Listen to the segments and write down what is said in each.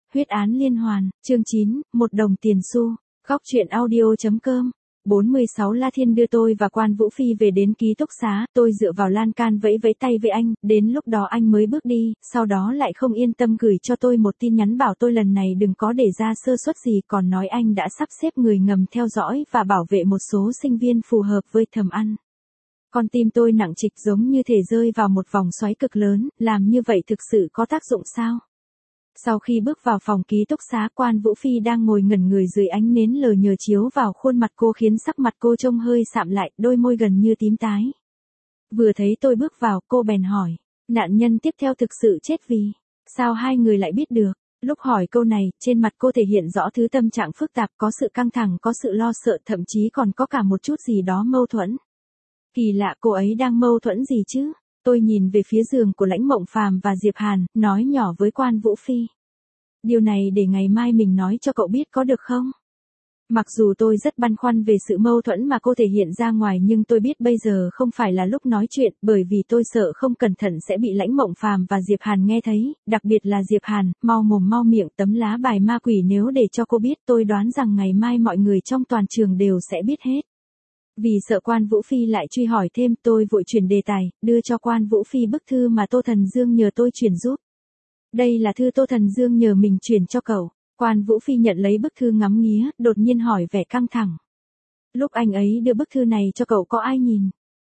Huyết án liên hoàn, chương 9, 1 đồng tiền xu. Góc truyện audio.com. 46 La Thiên đưa tôi và Quan Vũ Phi về đến ký túc xá, tôi dựa vào lan can vẫy vẫy tay với anh, đến lúc đó anh mới bước đi, sau đó lại không yên tâm gửi cho tôi một tin nhắn bảo tôi lần này đừng có để ra sơ suất gì, còn nói anh đã sắp xếp người ngầm theo dõi và bảo vệ một số sinh viên phù hợp với thầm ăn. Con tim tôi nặng trịch giống như thể rơi vào một vòng xoáy cực lớn, làm như vậy thực sự có tác dụng sao? Sau khi bước vào phòng ký túc xá, Quan Vũ Phi đang ngồi ngẩn người dưới ánh nến lờ nhờ chiếu vào khuôn mặt cô khiến sắc mặt cô trông hơi sạm lại, đôi môi gần như tím tái. Vừa thấy tôi bước vào, cô bèn hỏi, nạn nhân tiếp theo thực sự chết vì sao hai người lại biết được? Lúc hỏi câu này, trên mặt cô thể hiện rõ thứ tâm trạng phức tạp, có sự căng thẳng, có sự lo sợ, thậm chí còn có cả một chút gì đó mâu thuẫn. Kỳ lạ, cô ấy đang mâu thuẫn gì chứ? Tôi nhìn về phía giường của Lãnh Mộng Phàm và Diệp Hàn, nói nhỏ với Quan Vũ Phi. Điều này để ngày mai mình nói cho cậu biết có được không? Mặc dù tôi rất băn khoăn về sự mâu thuẫn mà cô thể hiện ra ngoài, nhưng tôi biết bây giờ không phải là lúc nói chuyện, bởi vì tôi sợ không cẩn thận sẽ bị Lãnh Mộng Phàm và Diệp Hàn nghe thấy, đặc biệt là Diệp Hàn, mau mồm mau miệng, tấm lá bài ma quỷ, nếu để cho cô biết, tôi đoán rằng ngày mai mọi người trong toàn trường đều sẽ biết hết. Vì sợ Quan Vũ Phi lại truy hỏi thêm, tôi vội chuyển đề tài, đưa cho Quan Vũ Phi bức thư mà Tô Thần Dương nhờ tôi chuyển giúp. Đây là thư Tô Thần Dương nhờ mình chuyển cho cậu. Quan Vũ Phi nhận lấy bức thư ngắm nghía, đột nhiên hỏi vẻ căng thẳng. Lúc anh ấy đưa bức thư này cho cậu có ai nhìn?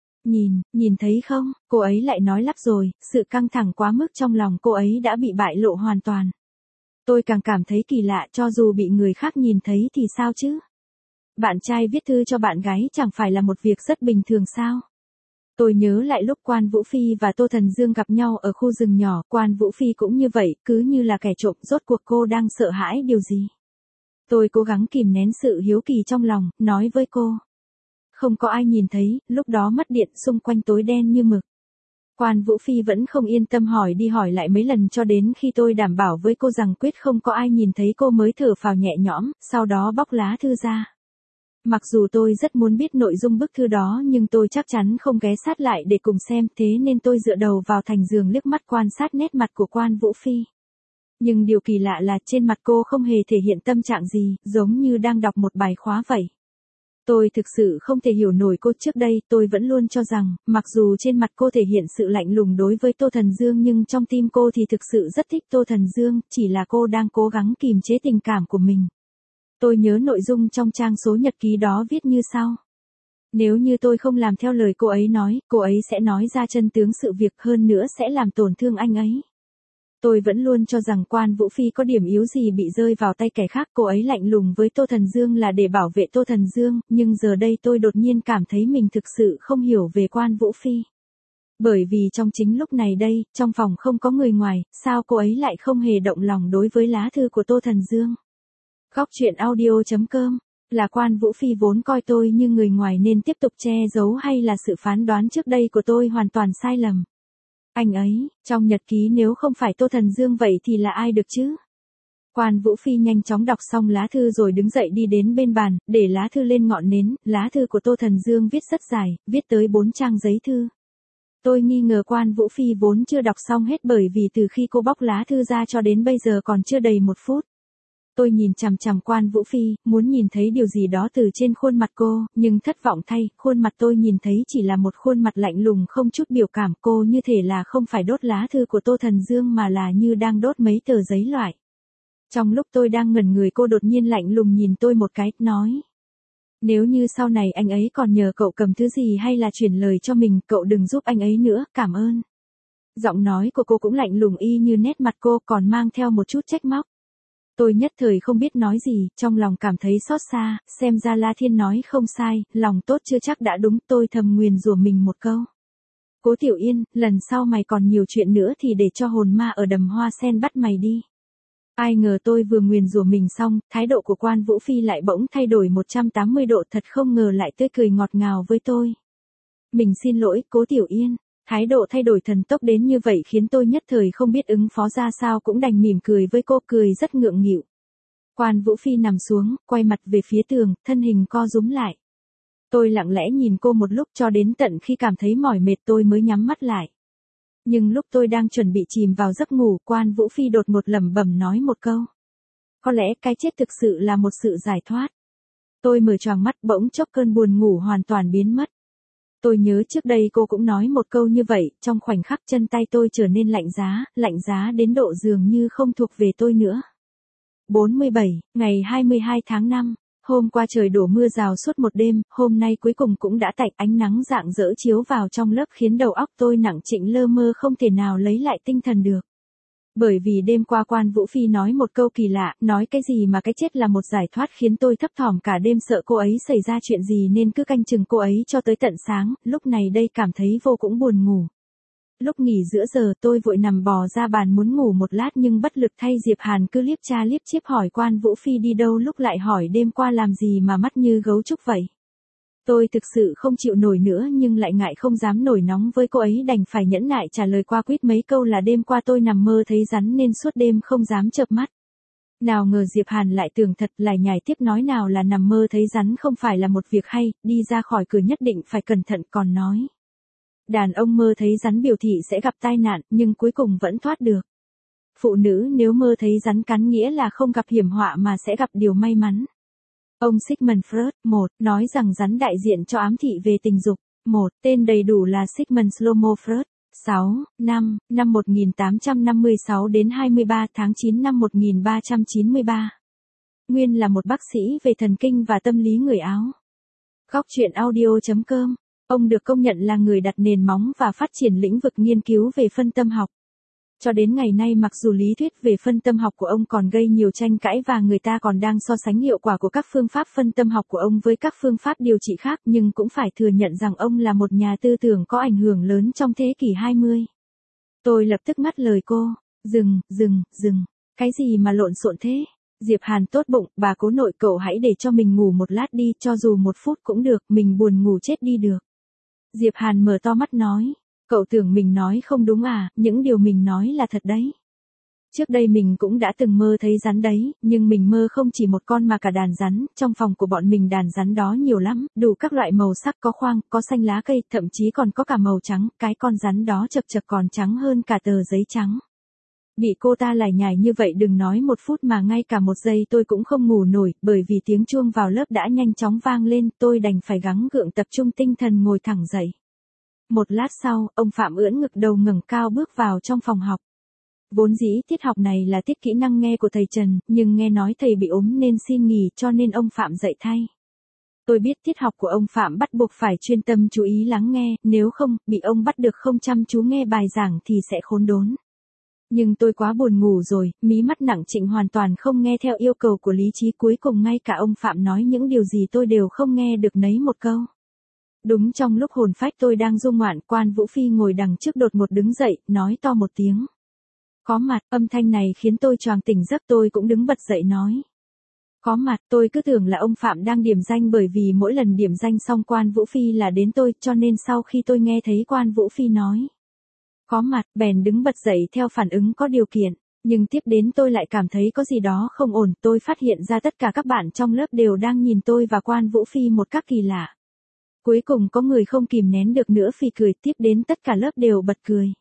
Nhìn thấy không? Cô ấy lại nói lắp rồi, sự căng thẳng quá mức trong lòng cô ấy đã bị bại lộ hoàn toàn. Tôi càng cảm thấy kỳ lạ, cho dù bị người khác nhìn thấy thì sao chứ? Bạn trai viết thư cho bạn gái chẳng phải là một việc rất bình thường sao? Tôi nhớ lại lúc Quan Vũ Phi và Tô Thần Dương gặp nhau ở khu rừng nhỏ, Quan Vũ Phi cũng như vậy, cứ như là kẻ trộm, rốt cuộc cô đang sợ hãi điều gì? Tôi cố gắng kìm nén sự hiếu kỳ trong lòng, nói với cô. Không có ai nhìn thấy, lúc đó mất điện, xung quanh tối đen như mực. Quan Vũ Phi vẫn không yên tâm hỏi đi hỏi lại mấy lần cho đến khi tôi đảm bảo với cô rằng quyết không có ai nhìn thấy cô mới thở phào nhẹ nhõm, sau đó bóc lá thư ra. Mặc dù tôi rất muốn biết nội dung bức thư đó nhưng tôi chắc chắn không ghé sát lại để cùng xem, thế nên tôi dựa đầu vào thành giường liếc mắt quan sát nét mặt của Quan Vũ Phi. Nhưng điều kỳ lạ là trên mặt cô không hề thể hiện tâm trạng gì, giống như đang đọc một bài khóa vậy. Tôi thực sự không thể hiểu nổi cô. Trước đây tôi vẫn luôn cho rằng, mặc dù trên mặt cô thể hiện sự lạnh lùng đối với Tô Thần Dương nhưng trong tim cô thì thực sự rất thích Tô Thần Dương, chỉ là cô đang cố gắng kìm chế tình cảm của mình. Tôi nhớ nội dung trong trang số nhật ký đó viết như sau. Nếu như tôi không làm theo lời cô ấy sẽ nói ra chân tướng sự việc, hơn nữa sẽ làm tổn thương anh ấy. Tôi vẫn luôn cho rằng Quan Vũ Phi có điểm yếu gì bị rơi vào tay kẻ khác, cô ấy lạnh lùng với Tô Thần Dương là để bảo vệ Tô Thần Dương, nhưng giờ đây tôi đột nhiên cảm thấy mình thực sự không hiểu về Quan Vũ Phi. Bởi vì trong chính lúc này đây, trong phòng không có người ngoài, sao cô ấy lại không hề động lòng đối với lá thư của Tô Thần Dương? Góc truyện audio.com. Là Quan Vũ Phi vốn coi tôi như người ngoài nên tiếp tục che giấu, hay là sự phán đoán trước đây của tôi hoàn toàn sai lầm? Anh ấy, trong nhật ký nếu không phải Tô Thần Dương vậy thì là ai được chứ? Quan Vũ Phi nhanh chóng đọc xong lá thư rồi đứng dậy đi đến bên bàn, để lá thư lên ngọn nến. Lá thư của Tô Thần Dương viết rất dài, viết tới 4 trang giấy thư. Tôi nghi ngờ Quan Vũ Phi vốn chưa đọc xong hết, bởi vì từ khi cô bóc lá thư ra cho đến bây giờ còn chưa đầy 1 phút. Tôi nhìn chằm chằm Quan Vũ Phi, muốn nhìn thấy điều gì đó từ trên khuôn mặt cô, nhưng thất vọng thay, khuôn mặt tôi nhìn thấy chỉ là một khuôn mặt lạnh lùng không chút biểu cảm. Cô như thể là không phải đốt lá thư của Tô Thần Dương mà là như đang đốt mấy tờ giấy loại. Trong lúc tôi đang ngẩn người, cô đột nhiên lạnh lùng nhìn tôi một cái, nói. Nếu như sau này anh ấy còn nhờ cậu cầm thứ gì hay là chuyển lời cho mình, cậu đừng giúp anh ấy nữa, cảm ơn. Giọng nói của cô cũng lạnh lùng y như nét mặt cô, còn mang theo một chút trách móc. Tôi nhất thời không biết nói gì, trong lòng cảm thấy xót xa, xem ra La Thiên nói không sai, lòng tốt chưa chắc đã đúng, tôi thầm nguyền rủa mình một câu. Cố Tiểu Yên, lần sau mày còn nhiều chuyện nữa thì để cho hồn ma ở đầm hoa sen bắt mày đi. Ai ngờ tôi vừa nguyền rủa mình xong, thái độ của Quan Vũ Phi lại bỗng thay đổi 180 độ, thật không ngờ lại tươi cười ngọt ngào với tôi. Mình xin lỗi, Cố Tiểu Yên. Thái độ thay đổi thần tốc đến như vậy khiến tôi nhất thời không biết ứng phó ra sao, cũng đành mỉm cười với cô, cười rất ngượng nghịu. Quan Vũ Phi nằm xuống, quay mặt về phía tường, thân hình co rúm lại. Tôi lặng lẽ nhìn cô một lúc cho đến tận khi cảm thấy mỏi mệt tôi mới nhắm mắt lại. Nhưng lúc tôi đang chuẩn bị chìm vào giấc ngủ, Quan Vũ Phi đột ngột lẩm bẩm nói một câu. Có lẽ cái chết thực sự là một sự giải thoát. Tôi mở choàng mắt, bỗng chốc cơn buồn ngủ hoàn toàn biến mất. Tôi nhớ trước đây cô cũng nói một câu như vậy, trong khoảnh khắc chân tay tôi trở nên lạnh giá đến độ dường như không thuộc về tôi nữa. 47, ngày 22 tháng 5. Hôm qua trời đổ mưa rào suốt một đêm, hôm nay cuối cùng cũng đã tạnh, ánh nắng rạng rỡ chiếu vào trong lớp khiến đầu óc tôi nặng trĩu lơ mơ không thể nào lấy lại tinh thần được. Bởi vì đêm qua Quan Vũ Phi nói một câu kỳ lạ, nói cái gì mà cái chết là một giải thoát khiến tôi thấp thỏm cả đêm sợ cô ấy xảy ra chuyện gì nên cứ canh chừng cô ấy cho tới tận sáng, lúc này đây cảm thấy vô cùng buồn ngủ. Lúc nghỉ giữa giờ tôi vội nằm bò ra bàn muốn ngủ một lát nhưng bất lực thay Diệp Hàn cứ liếc cha liếc chiếp hỏi Quan Vũ Phi đi đâu lúc lại hỏi đêm qua làm gì mà mắt như gấu trúc vậy. Tôi thực sự không chịu nổi nữa nhưng lại ngại không dám nổi nóng với cô ấy đành phải nhẫn nại trả lời qua quýt mấy câu là đêm qua tôi nằm mơ thấy rắn nên suốt đêm không dám chợp mắt. Nào ngờ Diệp Hàn lại tưởng thật lại nhảy tiếp nói nào là nằm mơ thấy rắn không phải là một việc hay, đi ra khỏi cửa nhất định phải cẩn thận còn nói. Đàn ông mơ thấy rắn biểu thị sẽ gặp tai nạn nhưng cuối cùng vẫn thoát được. Phụ nữ nếu mơ thấy rắn cắn nghĩa là không gặp hiểm họa mà sẽ gặp điều may mắn. Ông Sigmund Freud, 1, nói rằng rắn đại diện cho ám thị về tình dục. 1, tên đầy đủ là Sigmund Shlomo Freud. 6, năm 1856 đến 23 tháng 9 năm 1393. Nguyên là một bác sĩ về thần kinh và tâm lý người Áo. Góc truyện audio.com. Ông được công nhận là người đặt nền móng và phát triển lĩnh vực nghiên cứu về phân tâm học. Cho đến ngày nay mặc dù lý thuyết về phân tâm học của ông còn gây nhiều tranh cãi và người ta còn đang so sánh hiệu quả của các phương pháp phân tâm học của ông với các phương pháp điều trị khác nhưng cũng phải thừa nhận rằng ông là một nhà tư tưởng có ảnh hưởng lớn trong thế kỷ 20. Tôi lập tức ngắt lời cô, dừng, cái gì mà lộn xộn thế? Diệp Hàn tốt bụng, bà cố nội cậu hãy để cho mình ngủ một lát đi, cho dù 1 phút cũng được, mình buồn ngủ chết đi được. Diệp Hàn mở to mắt nói. Cậu tưởng mình nói không đúng à, những điều mình nói là thật đấy. Trước đây mình cũng đã từng mơ thấy rắn đấy, nhưng mình mơ không chỉ một con mà cả đàn rắn, trong phòng của bọn mình đàn rắn đó nhiều lắm, đủ các loại màu sắc có khoang, có xanh lá cây, thậm chí còn có cả màu trắng, cái con rắn đó chật còn trắng hơn cả tờ giấy trắng. Bị cô ta lải nhải như vậy đừng nói 1 phút mà ngay cả 1 giây tôi cũng không ngủ nổi, bởi vì tiếng chuông vào lớp đã nhanh chóng vang lên, tôi đành phải gắng gượng tập trung tinh thần ngồi thẳng dậy. Một lát sau, ông Phạm ưỡn ngực đầu ngẩng cao bước vào trong phòng học. Vốn dĩ tiết học này là tiết kỹ năng nghe của thầy Trần, nhưng nghe nói thầy bị ốm nên xin nghỉ cho nên ông Phạm dạy thay. Tôi biết tiết học của ông Phạm bắt buộc phải chuyên tâm chú ý lắng nghe, nếu không, bị ông bắt được không chăm chú nghe bài giảng thì sẽ khốn đốn. Nhưng tôi quá buồn ngủ rồi, mí mắt nặng trĩu hoàn toàn không nghe theo yêu cầu của lý trí cuối cùng ngay cả ông Phạm nói những điều gì tôi đều không nghe được nấy một câu. Đúng trong lúc hồn phách tôi đang du ngoạn Quan Vũ Phi ngồi đằng trước đột ngột đứng dậy, nói to một tiếng. Có mặt, âm thanh này khiến tôi choàng tỉnh giấc tôi cũng đứng bật dậy nói. Có mặt, tôi cứ tưởng là ông Phạm đang điểm danh bởi vì mỗi lần điểm danh xong Quan Vũ Phi là đến tôi cho nên sau khi tôi nghe thấy Quan Vũ Phi nói. Có mặt, bèn đứng bật dậy theo phản ứng có điều kiện. Nhưng tiếp đến tôi lại cảm thấy có gì đó không ổn, tôi phát hiện ra tất cả các bạn trong lớp đều đang nhìn tôi và Quan Vũ Phi một cách kỳ lạ. Cuối cùng có người không kìm nén được nữa phì cười, tiếp đến tất cả lớp đều bật cười.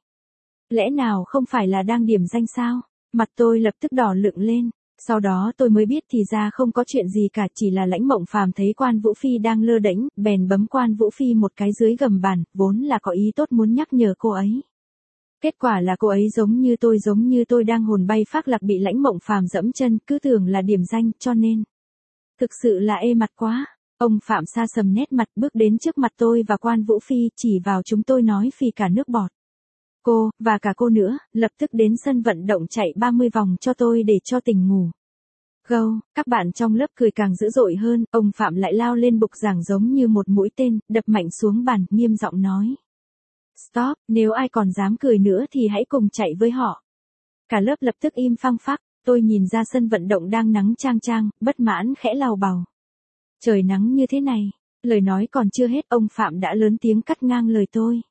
Lẽ nào không phải là đang điểm danh sao? Mặt tôi lập tức đỏ lựng lên. Sau đó tôi mới biết thì ra không có chuyện gì cả, chỉ là Lãnh Mộng Phàm thấy Quan Vũ Phi đang lơ đễnh, bèn bấm Quan Vũ Phi một cái dưới gầm bàn, vốn là có ý tốt muốn nhắc nhở cô ấy. Kết quả là cô ấy giống như tôi đang hồn bay phác lạc bị Lãnh Mộng Phàm dẫm chân, cứ tưởng là điểm danh, cho nên. Thực sự là ê mặt quá. Ông Phạm sa sầm nét mặt bước đến trước mặt tôi và Quan Vũ Phi chỉ vào chúng tôi nói phì cả nước bọt. Cô, và cả cô nữa, lập tức đến sân vận động chạy 30 vòng cho tôi để cho tỉnh ngủ. Gâu, các bạn trong lớp cười càng dữ dội hơn, ông Phạm lại lao lên bục giảng giống như một mũi tên, đập mạnh xuống bàn, nghiêm giọng nói. Stop, nếu ai còn dám cười nữa thì hãy cùng chạy với họ. Cả lớp lập tức im phăng phắc, tôi nhìn ra sân vận động đang nắng chang chang, bất mãn khẽ lào bào. Trời nắng như thế này, lời nói còn chưa hết ông Phạm đã lớn tiếng cắt ngang lời tôi.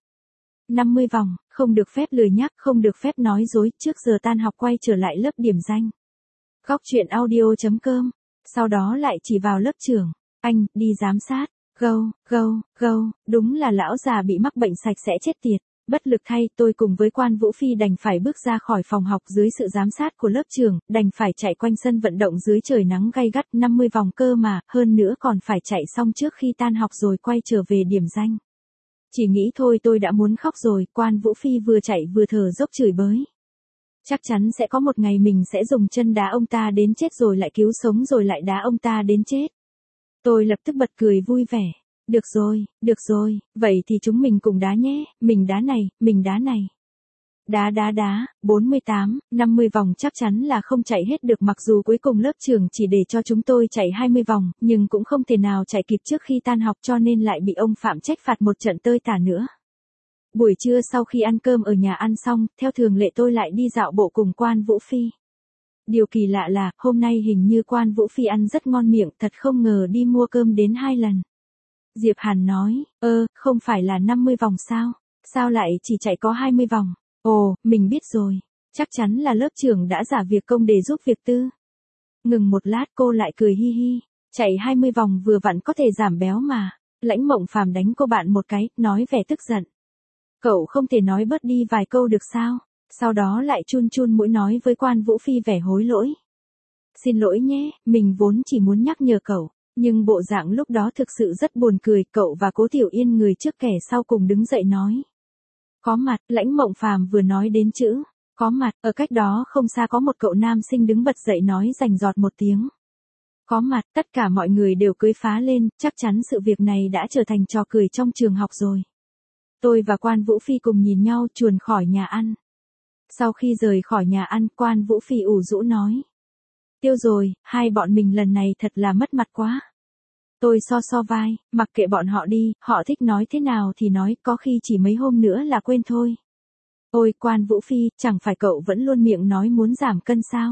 50 vòng, không được phép lười nhác, không được phép nói dối, trước giờ tan học quay trở lại lớp điểm danh. Góc truyện audio.com, sau đó lại chỉ vào lớp trưởng, anh, đi giám sát, gâu, đúng là lão già bị mắc bệnh sạch sẽ chết tiệt. Bất lực thay, tôi cùng với Quan Vũ Phi đành phải bước ra khỏi phòng học dưới sự giám sát của lớp trưởng, đành phải chạy quanh sân vận động dưới trời nắng gay gắt 50 vòng cơ mà, hơn nữa còn phải chạy xong trước khi tan học rồi quay trở về điểm danh. Chỉ nghĩ thôi tôi đã muốn khóc rồi, Quan Vũ Phi vừa chạy vừa thở dốc chửi bới. Chắc chắn sẽ có một ngày mình sẽ dùng chân đá ông ta đến chết rồi lại cứu sống rồi lại đá ông ta đến chết. Tôi lập tức bật cười vui vẻ. Được rồi, vậy thì chúng mình cùng đá nhé, mình đá này. Đá, 48, 50 vòng chắc chắn là không chạy hết được mặc dù cuối cùng lớp trưởng chỉ để cho chúng tôi chạy 20 vòng, nhưng cũng không thể nào chạy kịp trước khi tan học cho nên lại bị ông Phạm trách phạt một trận tơi tả nữa. Buổi trưa sau khi ăn cơm ở nhà ăn xong, theo thường lệ tôi lại đi dạo bộ cùng Quan Vũ Phi. Điều kỳ lạ là, hôm nay hình như Quan Vũ Phi ăn rất ngon miệng, thật không ngờ đi mua cơm đến 2 lần. Diệp Hàn nói, không phải là 50 vòng sao? Sao lại chỉ chạy có 20 vòng? Ồ, mình biết rồi. Chắc chắn là lớp trưởng đã giả việc công để giúp việc tư. Ngừng một lát cô lại cười hi hi. Chạy 20 vòng vừa vặn có thể giảm béo mà. Lãnh Mộng Phàm đánh cô bạn một cái, nói vẻ tức giận. Cậu không thể nói bớt đi vài câu được sao? Sau đó lại chun chun mũi nói với Quan Vũ Phi vẻ hối lỗi. Xin lỗi nhé, mình vốn chỉ muốn nhắc nhở cậu. Nhưng bộ dạng lúc đó thực sự rất buồn cười, cậu và Cố Tiểu Yên người trước kẻ sau cùng đứng dậy nói. Có mặt, Lãnh Mộng Phàm vừa nói đến chữ, có mặt, ở cách đó không xa có một cậu nam sinh đứng bật dậy nói rành rọt một tiếng. Có mặt, tất cả mọi người đều cười phá lên, chắc chắn sự việc này đã trở thành trò cười trong trường học rồi. Tôi và Quan Vũ Phi cùng nhìn nhau chuồn khỏi nhà ăn. Sau khi rời khỏi nhà ăn, Quan Vũ Phi ủ rũ nói. Tiêu rồi, hai bọn mình lần này thật là mất mặt quá. Tôi so vai, mặc kệ bọn họ đi, họ thích nói thế nào thì nói, có khi chỉ mấy hôm nữa là quên thôi. Ôi Quan Vũ Phi, chẳng phải cậu vẫn luôn miệng nói muốn giảm cân sao?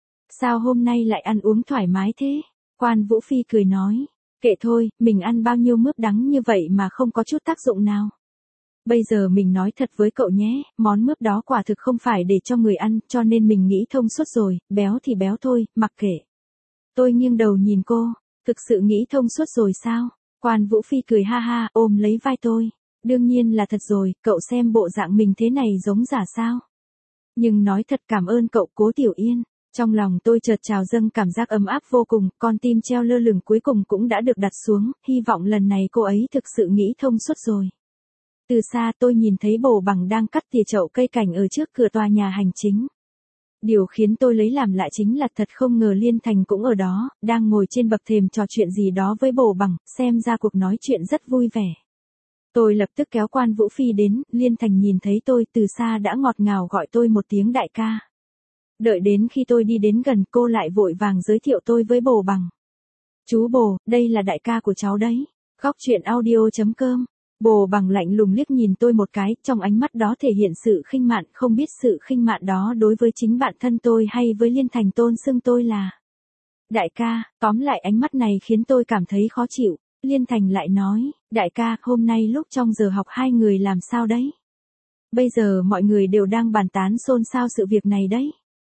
Sao hôm nay lại ăn uống thoải mái thế? Quan Vũ Phi cười nói, kệ thôi, mình ăn bao nhiêu mướp đắng như vậy mà không có chút tác dụng nào. Bây giờ mình nói thật với cậu nhé, món mướp đó quả thực không phải để cho người ăn, cho nên mình nghĩ thông suốt rồi, béo thì béo thôi, mặc kệ. Tôi nghiêng đầu nhìn cô, thực sự nghĩ thông suốt rồi sao? Quan Vũ Phi cười ha ha, ôm lấy vai tôi. Đương nhiên là thật rồi, cậu xem bộ dạng mình thế này giống giả sao? Nhưng nói thật cảm ơn cậu Cố Tiểu Yên. Trong lòng tôi chợt trào dâng cảm giác ấm áp vô cùng, con tim treo lơ lửng cuối cùng cũng đã được đặt xuống, hy vọng lần này cô ấy thực sự nghĩ thông suốt rồi. Từ xa tôi nhìn thấy Bồ Bằng đang cắt tỉa chậu cây cảnh ở trước cửa tòa nhà hành chính. Điều khiến tôi lấy làm lạ chính là thật không ngờ Liên Thành cũng ở đó, đang ngồi trên bậc thềm trò chuyện gì đó với Bồ Bằng, xem ra cuộc nói chuyện rất vui vẻ. Tôi lập tức kéo Quan Vũ Phi đến, Liên Thành nhìn thấy tôi từ xa đã ngọt ngào gọi tôi một tiếng đại ca. Đợi đến khi tôi đi đến gần cô lại vội vàng giới thiệu tôi với Bồ Bằng. Chú Bồ, đây là đại ca của cháu đấy. Góc truyện audio.com. Bồ Bằng lạnh lùng liếc nhìn tôi một cái, trong ánh mắt đó thể hiện sự khinh mạn, không biết sự khinh mạn đó đối với chính bản thân tôi hay với Liên Thành tôn xưng tôi là đại ca. Tóm lại ánh mắt này khiến tôi cảm thấy khó chịu. Liên Thành lại nói, đại ca, hôm nay lúc trong giờ học hai người làm sao đấy? Bây giờ mọi người đều đang bàn tán xôn xao sự việc này đấy.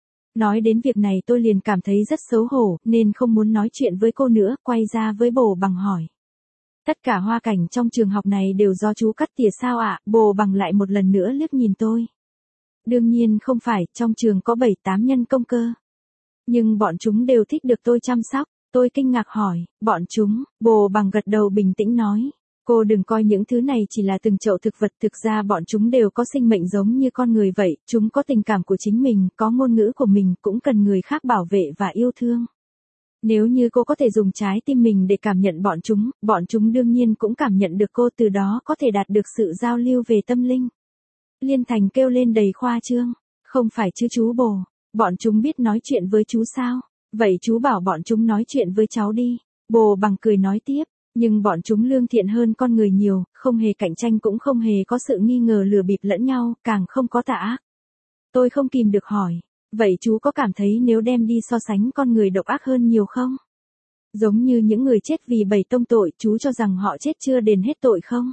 Nói đến việc này tôi liền cảm thấy rất xấu hổ, nên không muốn nói chuyện với cô nữa, quay ra với Bồ Bằng hỏi. Tất cả hoa cảnh trong trường học này đều do chú cắt tỉa sao ạ? Bồ Bằng lại một lần nữa liếc nhìn tôi. Đương nhiên không phải, trong trường có 7-8 nhân công cơ. Nhưng bọn chúng đều thích được tôi chăm sóc. Tôi kinh ngạc hỏi, bọn chúng, Bồ Bằng gật đầu bình tĩnh nói. Cô đừng coi những thứ này chỉ là từng chậu thực vật, thực ra bọn chúng đều có sinh mệnh giống như con người vậy, chúng có tình cảm của chính mình, có ngôn ngữ của mình, cũng cần người khác bảo vệ và yêu thương. Nếu như cô có thể dùng trái tim mình để cảm nhận bọn chúng đương nhiên cũng cảm nhận được cô, từ đó có thể đạt được sự giao lưu về tâm linh. Liên Thành kêu lên đầy khoa trương, không phải chứ chú Bồ, bọn chúng biết nói chuyện với chú sao? Vậy chú bảo bọn chúng nói chuyện với cháu đi. Bồ Bằng cười nói tiếp, nhưng bọn chúng lương thiện hơn con người nhiều, không hề cạnh tranh cũng không hề có sự nghi ngờ lừa bịp lẫn nhau, càng không có tà ác. Tôi không kìm được hỏi, vậy chú có cảm thấy nếu đem đi so sánh con người độc ác hơn nhiều không? Giống như những người chết vì 7 tông tội, chú cho rằng họ chết chưa đền hết tội không?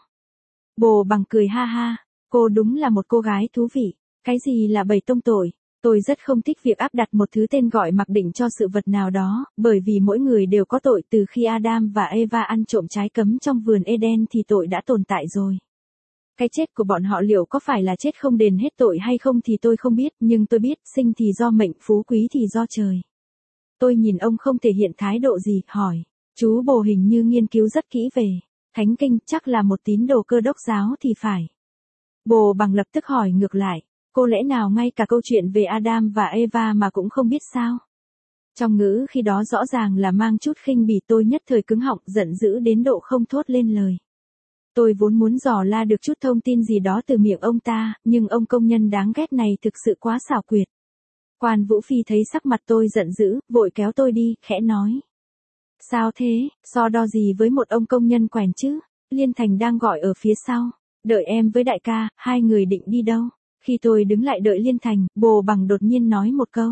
Bồ Bằng cười ha ha, cô đúng là một cô gái thú vị. Cái gì là 7 tông tội? Tôi rất không thích việc áp đặt một thứ tên gọi mặc định cho sự vật nào đó, bởi vì mỗi người đều có tội, từ khi Adam và Eva ăn trộm trái cấm trong vườn Eden thì tội đã tồn tại rồi. Cái chết của bọn họ liệu có phải là chết không đền hết tội hay không thì tôi không biết, nhưng tôi biết, sinh thì do mệnh, phú quý thì do trời. Tôi nhìn ông không thể hiện thái độ gì, hỏi. Chú Bồ hình như nghiên cứu rất kỹ về Thánh Kinh, chắc là một tín đồ Cơ Đốc giáo thì phải. Bồ Bằng lập tức hỏi ngược lại. Cô lẽ nào ngay cả câu chuyện về Adam và Eva mà cũng không biết sao? Trong ngữ khi đó rõ ràng là mang chút khinh bỉ, tôi nhất thời cứng họng, giận dữ đến độ không thốt lên lời. Tôi vốn muốn dò la được chút thông tin gì đó từ miệng ông ta, nhưng ông công nhân đáng ghét này thực sự quá xảo quyệt. Quan Vũ Phi thấy sắc mặt tôi giận dữ, vội kéo tôi đi, khẽ nói. Sao thế, so đo gì với một ông công nhân quèn chứ? Liên Thành đang gọi ở phía sau. Đợi em với đại ca, hai người định đi đâu? Khi tôi đứng lại đợi Liên Thành, Bồ Bằng đột nhiên nói một câu.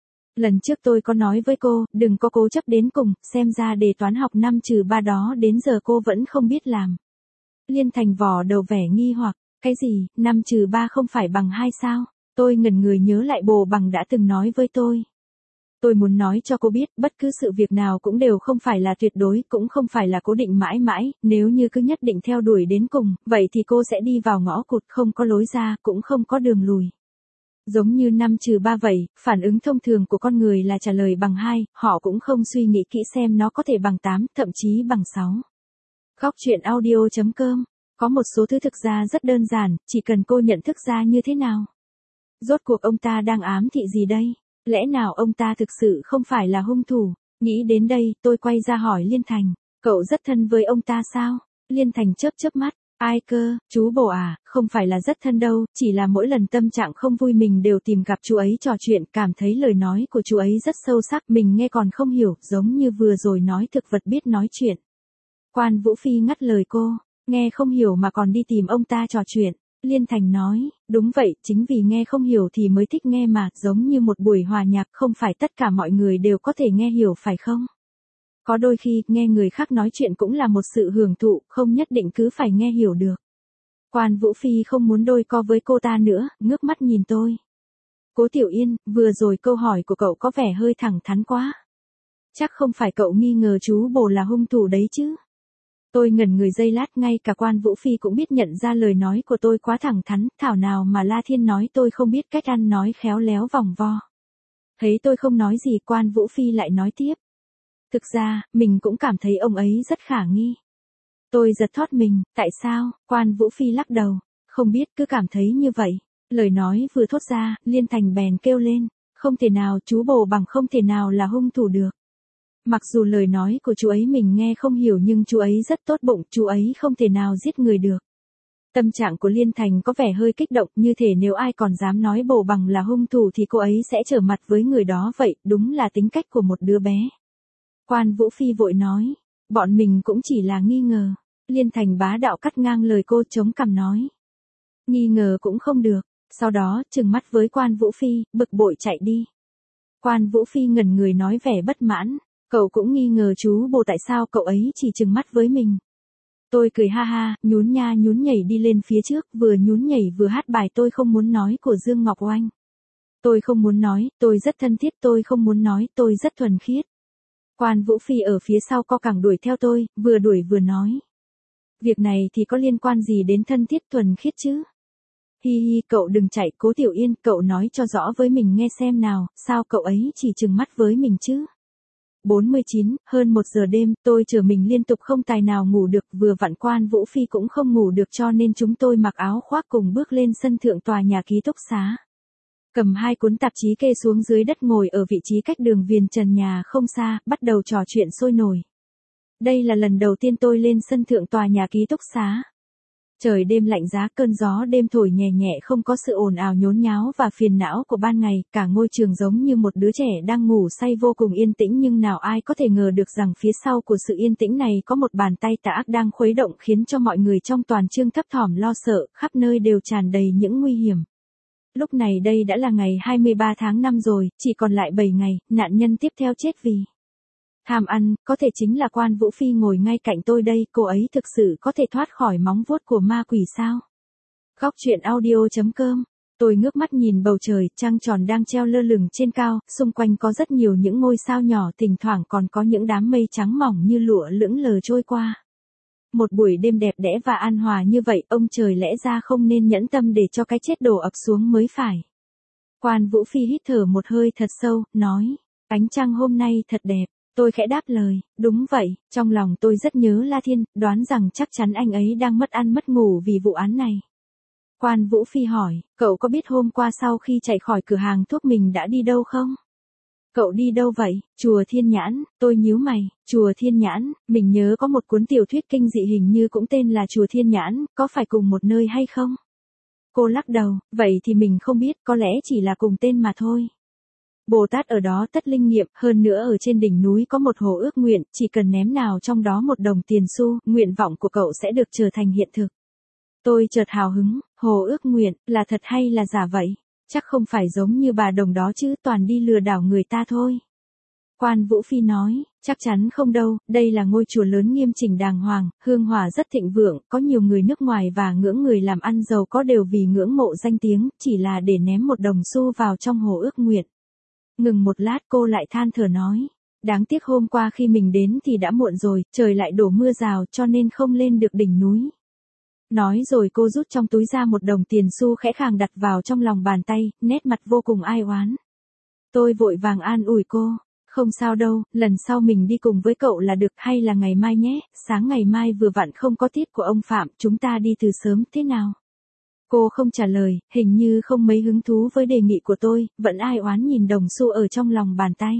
Lần trước tôi có nói với cô, đừng có cố chấp đến cùng, xem ra đề toán học 5-3 đó đến giờ cô vẫn không biết làm. Liên Thành vò đầu vẻ nghi hoặc, cái gì, 5-3 không phải bằng 2 sao? Tôi ngẩn người nhớ lại Bồ Bằng đã từng nói với tôi. Tôi muốn nói cho cô biết, bất cứ sự việc nào cũng đều không phải là tuyệt đối, cũng không phải là cố định mãi mãi, nếu như cứ nhất định theo đuổi đến cùng, vậy thì cô sẽ đi vào ngõ cụt, không có lối ra, cũng không có đường lùi. Giống như 5-3 vậy, phản ứng thông thường của con người là trả lời bằng 2, họ cũng không suy nghĩ kỹ xem nó có thể bằng 8, thậm chí bằng 6. Góc truyện audio.com. Có một số thứ thực ra rất đơn giản, chỉ cần cô nhận thức ra như thế nào. Rốt cuộc ông ta đang ám thị gì đây? Lẽ nào ông ta thực sự không phải là hung thủ? Nghĩ đến đây, tôi quay ra hỏi Liên Thành. Cậu rất thân với ông ta sao? Liên Thành chớp chớp mắt. Ai cơ, chú Bồ à, không phải là rất thân đâu, chỉ là mỗi lần tâm trạng không vui mình đều tìm gặp chú ấy trò chuyện, cảm thấy lời nói của chú ấy rất sâu sắc, mình nghe còn không hiểu, giống như vừa rồi nói thực vật biết nói chuyện. Quan Vũ Phi ngắt lời cô, nghe không hiểu mà còn đi tìm ông ta trò chuyện. Liên Thành nói, đúng vậy, chính vì nghe không hiểu thì mới thích nghe mà, giống như một buổi hòa nhạc, không phải tất cả mọi người đều có thể nghe hiểu phải không? Có đôi khi, nghe người khác nói chuyện cũng là một sự hưởng thụ, không nhất định cứ phải nghe hiểu được. Quan Vũ Phi không muốn đôi co với cô ta nữa, ngước mắt nhìn tôi. Cố Tiểu Yên, vừa rồi câu hỏi của cậu có vẻ hơi thẳng thắn quá. Chắc không phải cậu nghi ngờ chú Bồ là hung thủ đấy chứ? Tôi ngẩn người giây lát, ngay cả Quan Vũ Phi cũng biết nhận ra lời nói của tôi quá thẳng thắn, thảo nào mà La Thiên nói tôi không biết cách ăn nói khéo léo vòng vo. Thấy tôi không nói gì, Quan Vũ Phi lại nói tiếp. Thực ra, mình cũng cảm thấy ông ấy rất khả nghi. Tôi giật thót mình, tại sao? Quan Vũ Phi lắc đầu, không biết, cứ cảm thấy như vậy. Lời nói vừa thốt ra, Liên Thành bèn kêu lên, không thể nào, chú Bồ bằng không thể nào là hung thủ được. Mặc dù lời nói của chú ấy mình nghe không hiểu nhưng chú ấy rất tốt bụng, chú ấy không thể nào giết người được. Tâm trạng của Liên Thành có vẻ hơi kích động, như thể nếu ai còn dám nói Bồ bằng là hung thủ thì cô ấy sẽ trở mặt với người đó vậy, đúng là tính cách của một đứa bé. Quan Vũ Phi vội nói, bọn mình cũng chỉ là nghi ngờ. Liên Thành bá đạo cắt ngang lời cô, chống cằm nói. Nghi ngờ cũng không được, sau đó trừng mắt với Quan Vũ Phi, bực bội chạy đi. Quan Vũ Phi ngẩn người nói vẻ bất mãn, cậu cũng nghi ngờ chú Bồ, tại sao cậu ấy chỉ trừng mắt với mình? Tôi cười ha ha, nhún nha nhún nhảy đi lên phía trước, vừa nhún nhảy vừa hát bài Tôi Không Muốn Nói của Dương Ngọc Oanh. Tôi không muốn nói, tôi rất thân thiết, tôi không muốn nói, tôi rất thuần khiết. Quan Vũ Phi ở phía sau co cẳng đuổi theo tôi, vừa đuổi vừa nói. Việc này thì có liên quan gì đến thân thiết thuần khiết chứ? Hi hi, cậu đừng chạy, Cố Tiểu Yên, cậu nói cho rõ với mình nghe xem nào, sao cậu ấy chỉ trừng mắt với mình chứ? 49, hơn 1 giờ đêm, tôi chở mình liên tục không tài nào ngủ được, vừa vặn Quan Vũ Phi cũng không ngủ được cho nên chúng tôi mặc áo khoác cùng bước lên sân thượng tòa nhà ký túc xá. Cầm 2 cuốn tạp chí kê xuống dưới đất, ngồi ở vị trí cách đường viền trần nhà không xa, bắt đầu trò chuyện sôi nổi. Đây là lần đầu tiên tôi lên sân thượng tòa nhà ký túc xá. Trời đêm lạnh giá, cơn gió đêm thổi nhẹ nhẹ, không có sự ồn ào nhốn nháo và phiền não của ban ngày, cả ngôi trường giống như một đứa trẻ đang ngủ say vô cùng yên tĩnh, nhưng nào ai có thể ngờ được rằng phía sau của sự yên tĩnh này có một bàn tay tà ác đang khuấy động, khiến cho mọi người trong toàn trường thấp thỏm lo sợ, khắp nơi đều tràn đầy những nguy hiểm. Lúc này đây đã là ngày 23 tháng 5 rồi, chỉ còn lại 7 ngày, nạn nhân tiếp theo chết vì tham ăn, có thể chính là Quan Vũ Phi ngồi ngay cạnh tôi đây, cô ấy thực sự có thể thoát khỏi móng vuốt của ma quỷ sao? Góc truyện audio.com. Tôi ngước mắt nhìn bầu trời, trăng tròn đang treo lơ lửng trên cao, xung quanh có rất nhiều những ngôi sao nhỏ, thỉnh thoảng còn có những đám mây trắng mỏng như lụa lững lờ trôi qua. Một buổi đêm đẹp đẽ và an hòa như vậy, ông trời lẽ ra không nên nhẫn tâm để cho cái chết đổ ập xuống mới phải. Quan Vũ Phi hít thở một hơi thật sâu, nói, ánh trăng hôm nay thật đẹp. Tôi khẽ đáp lời, đúng vậy, trong lòng tôi rất nhớ La Thiên, đoán rằng chắc chắn anh ấy đang mất ăn mất ngủ vì vụ án này. Quan Vũ Phi hỏi, cậu có biết hôm qua sau khi chạy khỏi cửa hàng thuốc mình đã đi đâu không? Cậu đi đâu vậy? Chùa Thiên Nhãn. Tôi nhíu mày, Chùa Thiên Nhãn, mình nhớ có một cuốn tiểu thuyết kinh dị hình như cũng tên là Chùa Thiên Nhãn, có phải cùng một nơi hay không? Cô lắc đầu, vậy thì mình không biết, có lẽ chỉ là cùng tên mà thôi. Bồ Tát ở đó tất linh nghiệm, hơn nữa ở trên đỉnh núi có một hồ ước nguyện, chỉ cần ném nào trong đó một đồng tiền xu, nguyện vọng của cậu sẽ được trở thành hiện thực. Tôi chợt hào hứng, hồ ước nguyện, là thật hay là giả vậy? Chắc không phải giống như bà đồng đó chứ, toàn đi lừa đảo người ta thôi. Quan Vũ Phi nói, chắc chắn không đâu, đây là ngôi chùa lớn nghiêm chỉnh đàng hoàng, hương hỏa rất thịnh vượng, có nhiều người nước ngoài và ngưỡng người làm ăn giàu có đều vì ngưỡng mộ danh tiếng, chỉ là để ném một đồng xu vào trong hồ ước nguyện. Ngừng một lát cô lại than thở nói, đáng tiếc hôm qua khi mình đến thì đã muộn rồi, trời lại đổ mưa rào cho nên không lên được đỉnh núi. Nói rồi cô rút trong túi ra một đồng tiền xu khẽ khàng đặt vào trong lòng bàn tay, nét mặt vô cùng ai oán. Tôi vội vàng an ủi cô, không sao đâu, lần sau mình đi cùng với cậu là được, hay là ngày mai nhé, sáng ngày mai vừa vặn không có tiết của ông Phạm, chúng ta đi từ sớm thế nào? Cô không trả lời, hình như không mấy hứng thú với đề nghị của tôi, vẫn ai oán nhìn đồng xu ở trong lòng bàn tay.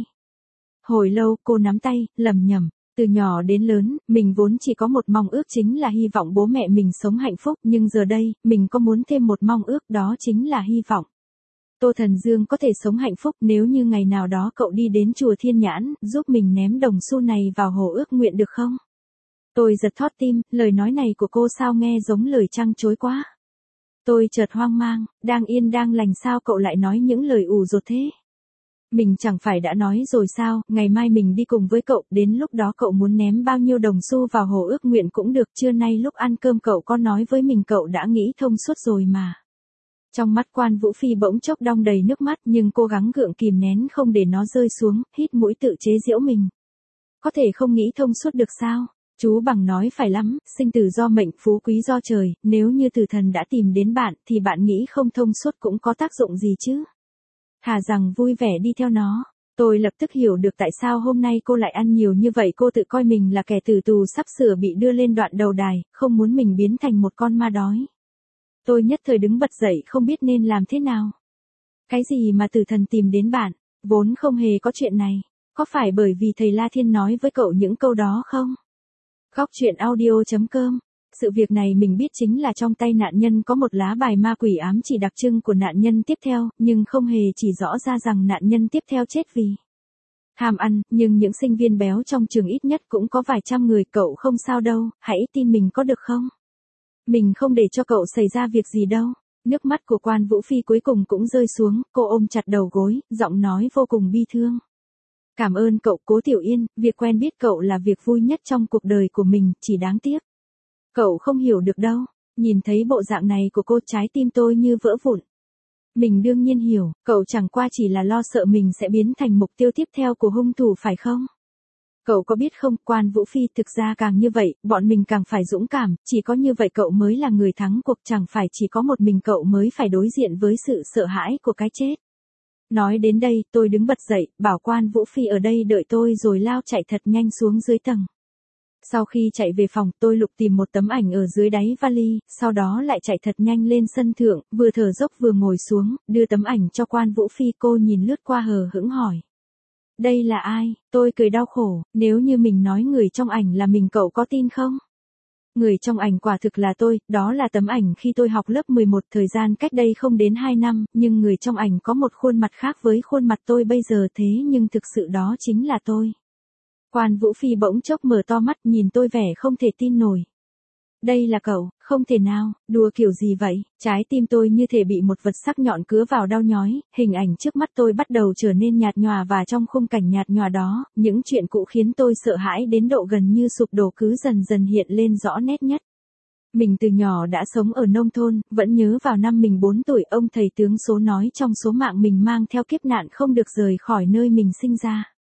Hồi lâu cô nắm tay, lẩm nhẩm. Từ nhỏ đến lớn, mình vốn chỉ có một mong ước chính là hy vọng bố mẹ mình sống hạnh phúc, nhưng giờ đây, mình có muốn thêm một mong ước, đó chính là hy vọng Tô Thần Dương có thể sống hạnh phúc nếu như ngày nào đó cậu đi đến chùa Thiên Nhãn, giúp mình ném đồng xu này vào hồ ước nguyện được không? Tôi giật thót tim, lời nói này của cô sao nghe giống lời trăng trối quá. Tôi chợt hoang mang, đang yên đang lành sao cậu lại nói những lời ủ rột thế? Mình chẳng phải đã nói rồi sao, ngày mai mình đi cùng với cậu, đến lúc đó cậu muốn ném bao nhiêu đồng xu vào hồ ước nguyện cũng được, trưa nay lúc ăn cơm cậu có nói với mình cậu đã nghĩ thông suốt rồi mà. Trong mắt Quan Vũ Phi bỗng chốc đong đầy nước mắt nhưng cố gắng gượng kìm nén không để nó rơi xuống, hít mũi tự chế giễu mình. Có thể không nghĩ thông suốt được sao? Chú Bằng nói phải lắm, sinh tử do mệnh, phú quý do trời, nếu như tử thần đã tìm đến bạn thì bạn nghĩ không thông suốt cũng có tác dụng gì chứ? Thà rằng vui vẻ đi theo nó. Tôi lập tức hiểu được tại sao hôm nay cô lại ăn nhiều như vậy, cô tự coi mình là kẻ tử tù sắp sửa bị đưa lên đoạn đầu đài, không muốn mình biến thành một con ma đói. Tôi nhất thời đứng bật dậy không biết nên làm thế nào. Cái gì mà tử thần tìm đến bạn, vốn không hề có chuyện này, có phải bởi vì thầy La Thiên nói với cậu những câu đó không? Góc truyện audio.com. Sự việc này mình biết chính là trong tay nạn nhân có một lá bài ma quỷ ám chỉ đặc trưng của nạn nhân tiếp theo, nhưng không hề chỉ rõ ra rằng nạn nhân tiếp theo chết vì tham ăn, nhưng những sinh viên béo trong trường ít nhất cũng có vài trăm người, cậu không sao đâu, hãy tin mình có được không? Mình không để cho cậu xảy ra việc gì đâu. Nước mắt của Quan Vũ Phi cuối cùng cũng rơi xuống, cô ôm chặt đầu gối, giọng nói vô cùng bi thương. Cảm ơn cậu Cố Tiểu Yên, việc quen biết cậu là việc vui nhất trong cuộc đời của mình, chỉ đáng tiếc. Cậu không hiểu được đâu. Nhìn thấy bộ dạng này của cô, trái tim tôi như vỡ vụn. Mình đương nhiên hiểu, cậu chẳng qua chỉ là lo sợ mình sẽ biến thành mục tiêu tiếp theo của hung thủ phải không? Cậu có biết không, Quan Vũ Phi, thực ra càng như vậy, bọn mình càng phải dũng cảm, chỉ có như vậy cậu mới là người thắng cuộc, chẳng phải chỉ có một mình cậu mới phải đối diện với sự sợ hãi của cái chết. Nói đến đây, tôi đứng bật dậy, bảo Quan Vũ Phi ở đây đợi tôi rồi lao chạy thật nhanh xuống dưới tầng. Sau khi chạy về phòng, tôi lục tìm một tấm ảnh ở dưới đáy vali, sau đó lại chạy thật nhanh lên sân thượng, vừa thở dốc vừa ngồi xuống, đưa tấm ảnh cho Quan Vũ Phi. Cô nhìn lướt qua hờ hững hỏi. Đây là ai? Tôi cười đau khổ, nếu như mình nói người trong ảnh là mình cậu có tin không? Người trong ảnh quả thực là tôi, đó là tấm ảnh khi tôi học lớp 11, thời gian cách đây không đến 2 năm, nhưng người trong ảnh có một khuôn mặt khác với khuôn mặt tôi bây giờ, thế nhưng thực sự đó chính là tôi. Quan Vũ Phi bỗng chốc mở to mắt nhìn tôi vẻ không thể tin nổi. Đây là cậu, không thể nào, đùa kiểu gì vậy? Trái tim tôi như thể bị một vật sắc nhọn cứa vào đau nhói, hình ảnh trước mắt tôi bắt đầu trở nên nhạt nhòa và trong khung cảnh nhạt nhòa đó, những chuyện cũ khiến tôi sợ hãi đến độ gần như sụp đổ cứ dần dần hiện lên rõ nét nhất. Mình từ nhỏ đã sống ở nông thôn, vẫn nhớ vào năm mình 4 tuổi ông thầy tướng số nói trong số mạng mình mang theo kiếp nạn không được rời khỏi nơi mình sinh ra.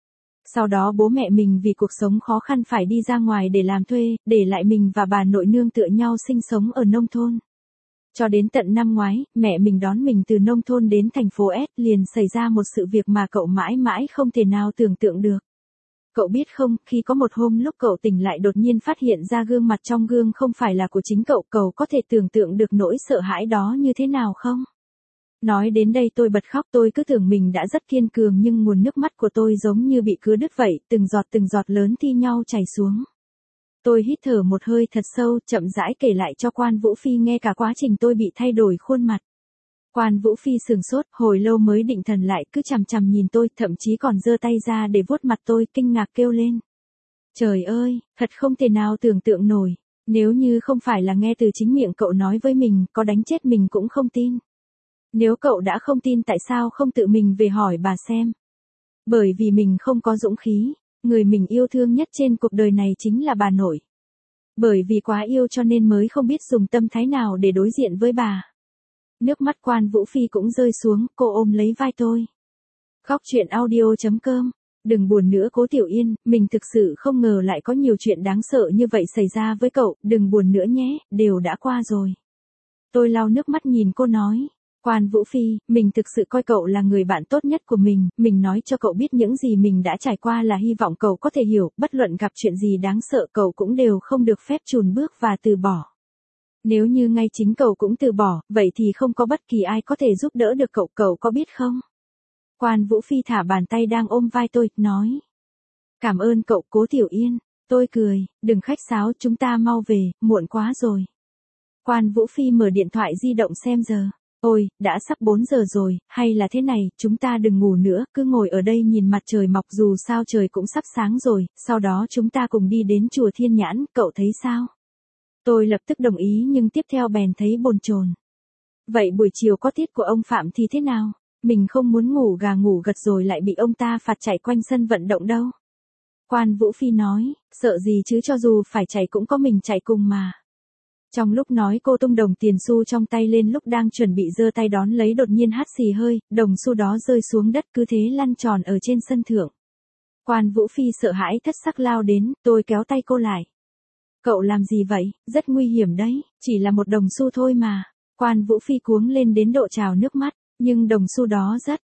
Sau đó bố mẹ mình vì cuộc sống khó khăn phải đi ra ngoài để làm thuê, để lại mình và bà nội nương tựa nhau sinh sống ở nông thôn. Cho đến tận năm ngoái, mẹ mình đón mình từ nông thôn đến thành phố S, liền xảy ra một sự việc mà cậu mãi mãi không thể nào tưởng tượng được. Cậu biết không, khi có một hôm lúc cậu tỉnh lại đột nhiên phát hiện ra gương mặt trong gương không phải là của chính cậu, cậu có thể tưởng tượng được nỗi sợ hãi đó như thế nào không? Nói đến đây tôi bật khóc, tôi cứ tưởng mình đã rất kiên cường nhưng nguồn nước mắt của tôi giống như bị cứa đứt vậy, từng giọt lớn thi nhau chảy xuống. Tôi hít thở một hơi thật sâu, chậm rãi kể lại cho Quan Vũ Phi nghe cả quá trình tôi bị thay đổi khuôn mặt. Quan Vũ Phi sửng sốt, hồi lâu mới định thần lại, cứ chằm chằm nhìn tôi, thậm chí còn giơ tay ra để vuốt mặt tôi, kinh ngạc kêu lên. Trời ơi, thật không thể nào tưởng tượng nổi, nếu như không phải là nghe từ chính miệng cậu nói với mình, có đánh chết mình cũng không tin. Nếu cậu đã không tin tại sao không tự mình về hỏi bà xem. Bởi vì mình không có dũng khí, người mình yêu thương nhất trên cuộc đời này chính là bà nội. Bởi vì quá yêu cho nên mới không biết dùng tâm thái nào để đối diện với bà. Nước mắt Quan Vũ Phi cũng rơi xuống, cô ôm lấy vai tôi. Khóc chuyện audio.com. Đừng buồn nữa Cố Tiểu Yên, mình thực sự không ngờ lại có nhiều chuyện đáng sợ như vậy xảy ra với cậu, đừng buồn nữa nhé, đều đã qua rồi. Tôi lau nước mắt nhìn cô nói. Quan Vũ Phi, mình thực sự coi cậu là người bạn tốt nhất của mình nói cho cậu biết những gì mình đã trải qua là hy vọng cậu có thể hiểu, bất luận gặp chuyện gì đáng sợ cậu cũng đều không được phép chùn bước và từ bỏ. Nếu như ngay chính cậu cũng từ bỏ, vậy thì không có bất kỳ ai có thể giúp đỡ được cậu, cậu có biết không? Quan Vũ Phi thả bàn tay đang ôm vai tôi, nói. Cảm ơn cậu Cố Tiểu Yên, tôi cười, đừng khách sáo, chúng ta mau về, muộn quá rồi. Quan Vũ Phi mở điện thoại di động xem giờ. Ôi, đã sắp 4 giờ rồi, hay là thế này, chúng ta đừng ngủ nữa, cứ ngồi ở đây nhìn mặt trời mọc dù sao trời cũng sắp sáng rồi, sau đó chúng ta cùng đi đến chùa Thiên Nhãn, cậu thấy sao? Tôi lập tức đồng ý nhưng tiếp theo bèn thấy bồn chồn. Vậy buổi chiều có tiết của ông Phạm thì thế nào? Mình không muốn ngủ gà ngủ gật rồi lại bị ông ta phạt chạy quanh sân vận động đâu. Quan Vũ Phi nói, sợ gì chứ cho dù phải chạy cũng có mình chạy cùng mà. Trong lúc nói cô tung đồng tiền xu trong tay lên lúc đang chuẩn bị giơ tay đón lấy đột nhiên hắt xì hơi, đồng xu đó rơi xuống đất cứ thế lăn tròn ở trên sân thượng. Quan Vũ Phi sợ hãi thất sắc lao đến, tôi kéo tay cô lại. Cậu làm gì vậy, rất nguy hiểm đấy, chỉ là một đồng xu thôi mà. Quan Vũ Phi cuống lên đến độ trào nước mắt, nhưng đồng xu đó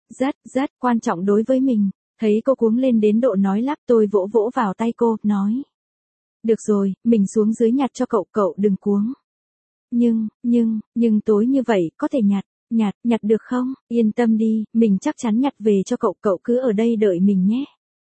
rất quan trọng đối với mình. Thấy cô cuống lên đến độ nói lắp tôi vỗ vỗ vào tay cô, nói. Được rồi, mình xuống dưới nhặt cho cậu, cậu đừng cuống. Nhưng tối như vậy, có thể nhặt được không? Yên tâm đi, mình chắc chắn nhặt về cho cậu, cậu cứ ở đây đợi mình nhé.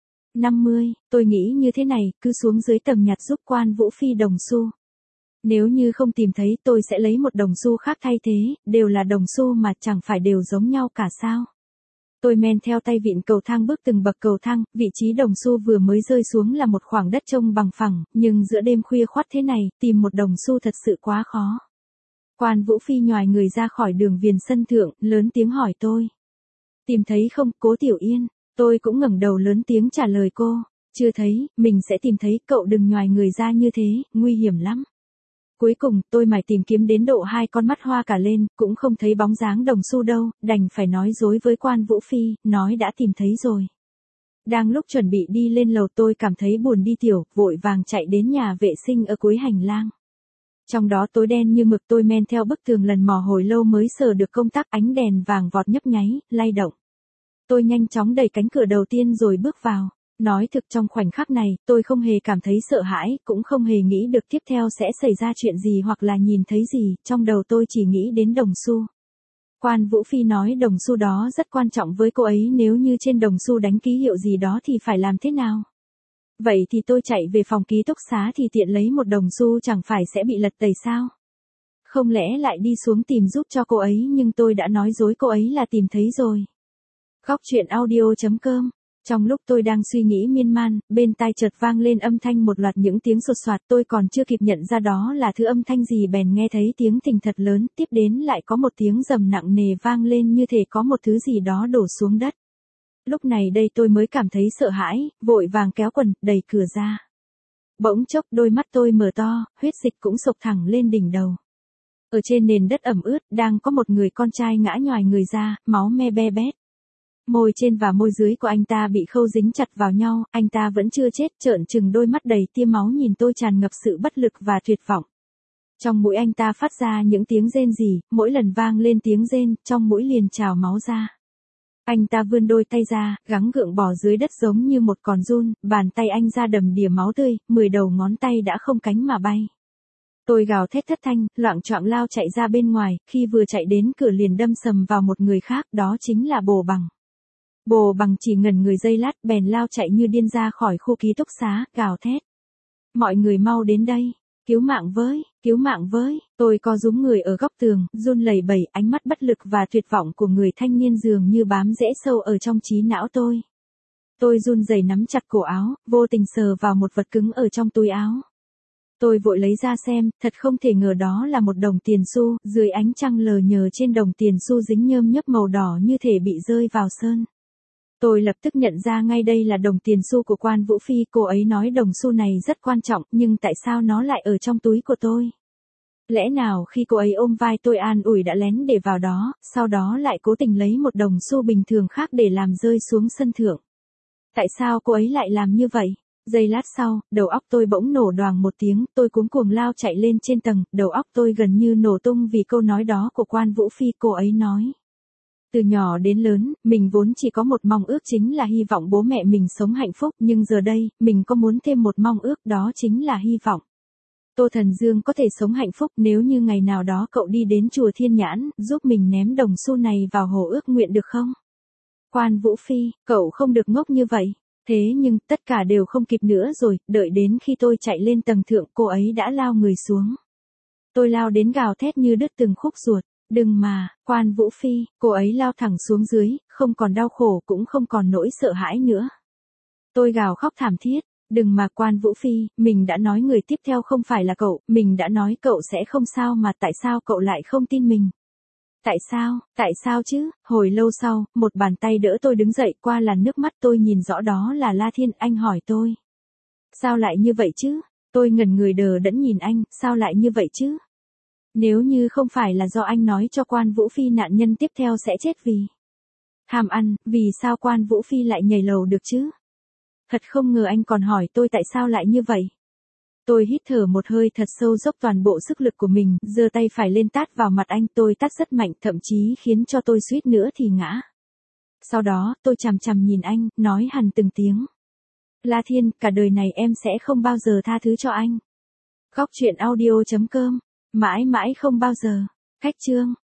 50, tôi nghĩ như thế này, cứ xuống dưới tầng nhặt giúp Quan Vũ Phi đồng xu. Nếu như không tìm thấy tôi sẽ lấy một đồng xu khác thay thế, đều là đồng xu mà chẳng phải đều giống nhau cả sao. Tôi men theo tay vịn cầu thang bước từng bậc cầu thang, vị trí đồng xu vừa mới rơi xuống là một khoảng đất trông bằng phẳng, nhưng giữa đêm khuya khoắt thế này, tìm một đồng xu thật sự quá khó. Quan Vũ Phi nhoài người ra khỏi đường viền sân thượng, lớn tiếng hỏi tôi. Tìm thấy không, Cố Tiểu Yên? Tôi cũng ngẩng đầu lớn tiếng trả lời cô. Chưa thấy, mình sẽ tìm thấy, cậu đừng nhoài người ra như thế, nguy hiểm lắm. Cuối cùng, tôi mải tìm kiếm đến độ hai con mắt hoa cả lên, cũng không thấy bóng dáng đồng xu đâu, đành phải nói dối với Quan Vũ Phi, nói đã tìm thấy rồi. Đang lúc chuẩn bị đi lên lầu tôi cảm thấy buồn đi tiểu, vội vàng chạy đến nhà vệ sinh ở cuối hành lang. Trong đó tối đen như mực tôi men theo bức tường lần mò hồi lâu mới sờ được công tắc ánh đèn vàng vọt nhấp nháy, lay động. Tôi nhanh chóng đẩy cánh cửa đầu tiên rồi bước vào. Nói thực trong khoảnh khắc này, tôi không hề cảm thấy sợ hãi, cũng không hề nghĩ được tiếp theo sẽ xảy ra chuyện gì hoặc là nhìn thấy gì, trong đầu tôi chỉ nghĩ đến đồng xu. Quan Vũ Phi nói đồng xu đó rất quan trọng với cô ấy, nếu như trên đồng xu đánh ký hiệu gì đó thì phải làm thế nào? Vậy thì tôi chạy về phòng ký túc xá thì tiện lấy một đồng xu, chẳng phải sẽ bị lật tẩy sao? Không lẽ lại đi xuống tìm giúp cho cô ấy, nhưng tôi đã nói dối cô ấy là tìm thấy rồi. Khóc chuyện audio.com. Trong lúc tôi đang suy nghĩ miên man, bên tai chợt vang lên âm thanh một loạt những tiếng sột soạt, tôi còn chưa kịp nhận ra đó là thứ âm thanh gì bèn nghe thấy tiếng thình thật lớn, tiếp đến lại có một tiếng rầm nặng nề vang lên như thể có một thứ gì đó đổ xuống đất. Lúc này đây tôi mới cảm thấy sợ hãi, vội vàng kéo quần, đẩy cửa ra. Bỗng chốc đôi mắt tôi mở to, huyết dịch cũng sộc thẳng lên đỉnh đầu. Ở trên nền đất ẩm ướt, đang có một người con trai ngã nhoài người ra, máu me be bét. Môi trên và môi dưới của anh ta bị khâu dính chặt vào nhau, anh ta vẫn chưa chết, trợn trừng đôi mắt đầy tia máu nhìn tôi tràn ngập sự bất lực và tuyệt vọng. Trong mũi anh ta phát ra những tiếng rên rỉ, mỗi lần vang lên tiếng rên, trong mũi liền trào máu ra. Anh ta vươn đôi tay ra, gắng gượng bò dưới đất giống như một con giun, bàn tay anh ra đầm đìa máu tươi, 10 đầu ngón tay đã không cánh mà bay. Tôi gào thét thất thanh, loạng choạng lao chạy ra bên ngoài, khi vừa chạy đến cửa liền đâm sầm vào một người khác, đó chính là Bồ Bằng. Bồ Bằng chỉ ngẩn người giây lát, bèn lao chạy như điên ra khỏi khu ký túc xá, gào thét. Mọi người mau đến đây, cứu mạng với, tôi co rúm người ở góc tường, run lẩy bẩy, ánh mắt bất lực và tuyệt vọng của người thanh niên dường như bám rễ sâu ở trong trí não tôi. Tôi run rẩy nắm chặt cổ áo, vô tình sờ vào một vật cứng ở trong túi áo. Tôi vội lấy ra xem, thật không thể ngờ đó là một đồng tiền xu, dưới ánh trăng lờ nhờ trên đồng tiền xu dính nhơm nhớp màu đỏ như thể bị rơi vào sơn. Tôi lập tức nhận ra ngay đây là đồng tiền xu của Quan Vũ Phi, cô ấy nói đồng xu này rất quan trọng, nhưng tại sao nó lại ở trong túi của tôi? Lẽ nào khi cô ấy ôm vai tôi an ủi đã lén để vào đó, sau đó lại cố tình lấy một đồng xu bình thường khác để làm rơi xuống sân thượng? Tại sao cô ấy lại làm như vậy? Giây lát sau, đầu óc tôi bỗng nổ đoàng một tiếng, tôi cuống cuồng lao chạy lên trên tầng, đầu óc tôi gần như nổ tung vì câu nói đó của Quan Vũ Phi. Cô ấy nói. Từ nhỏ đến lớn, mình vốn chỉ có một mong ước, chính là hy vọng bố mẹ mình sống hạnh phúc, nhưng giờ đây, mình có muốn thêm một mong ước, đó chính là hy vọng Tô Thần Dương có thể sống hạnh phúc nếu như ngày nào đó cậu đi đến chùa Thiên Nhãn, giúp mình ném đồng xu này vào hồ ước nguyện được không? Quan Vũ Phi, cậu không được ngốc như vậy. Thế nhưng, tất cả đều không kịp nữa rồi, đợi đến khi tôi chạy lên tầng thượng, cô ấy đã lao người xuống. Tôi lao đến gào thét như đứt từng khúc ruột. Đừng mà, Quan Vũ Phi, cô ấy lao thẳng xuống dưới, không còn đau khổ cũng không còn nỗi sợ hãi nữa. Tôi gào khóc thảm thiết. Đừng mà Quan Vũ Phi, mình đã nói người tiếp theo không phải là cậu, mình đã nói cậu sẽ không sao mà tại sao cậu lại không tin mình? Tại sao chứ? Hồi lâu sau, một bàn tay đỡ tôi đứng dậy, qua làn nước mắt tôi nhìn rõ đó là La Thiên. Anh hỏi tôi. Sao lại như vậy chứ? Tôi ngẩn người đờ đẫn nhìn anh, sao lại như vậy chứ? Nếu như không phải là do anh nói cho Quan Vũ Phi nạn nhân tiếp theo sẽ chết vì tham ăn, vì sao Quan Vũ Phi lại nhảy lầu được chứ? Thật không ngờ anh còn hỏi tôi tại sao lại như vậy. Tôi hít thở một hơi thật sâu, dốc toàn bộ sức lực của mình, giơ tay phải lên tát vào mặt anh, tôi tát rất mạnh, thậm chí khiến cho tôi suýt nữa thì ngã. Sau đó, tôi chằm chằm nhìn anh, nói hằn từng tiếng. La Thiên, cả đời này em sẽ không bao giờ tha thứ cho anh. Góc truyện audio.com, mãi mãi không bao giờ. Khách chương.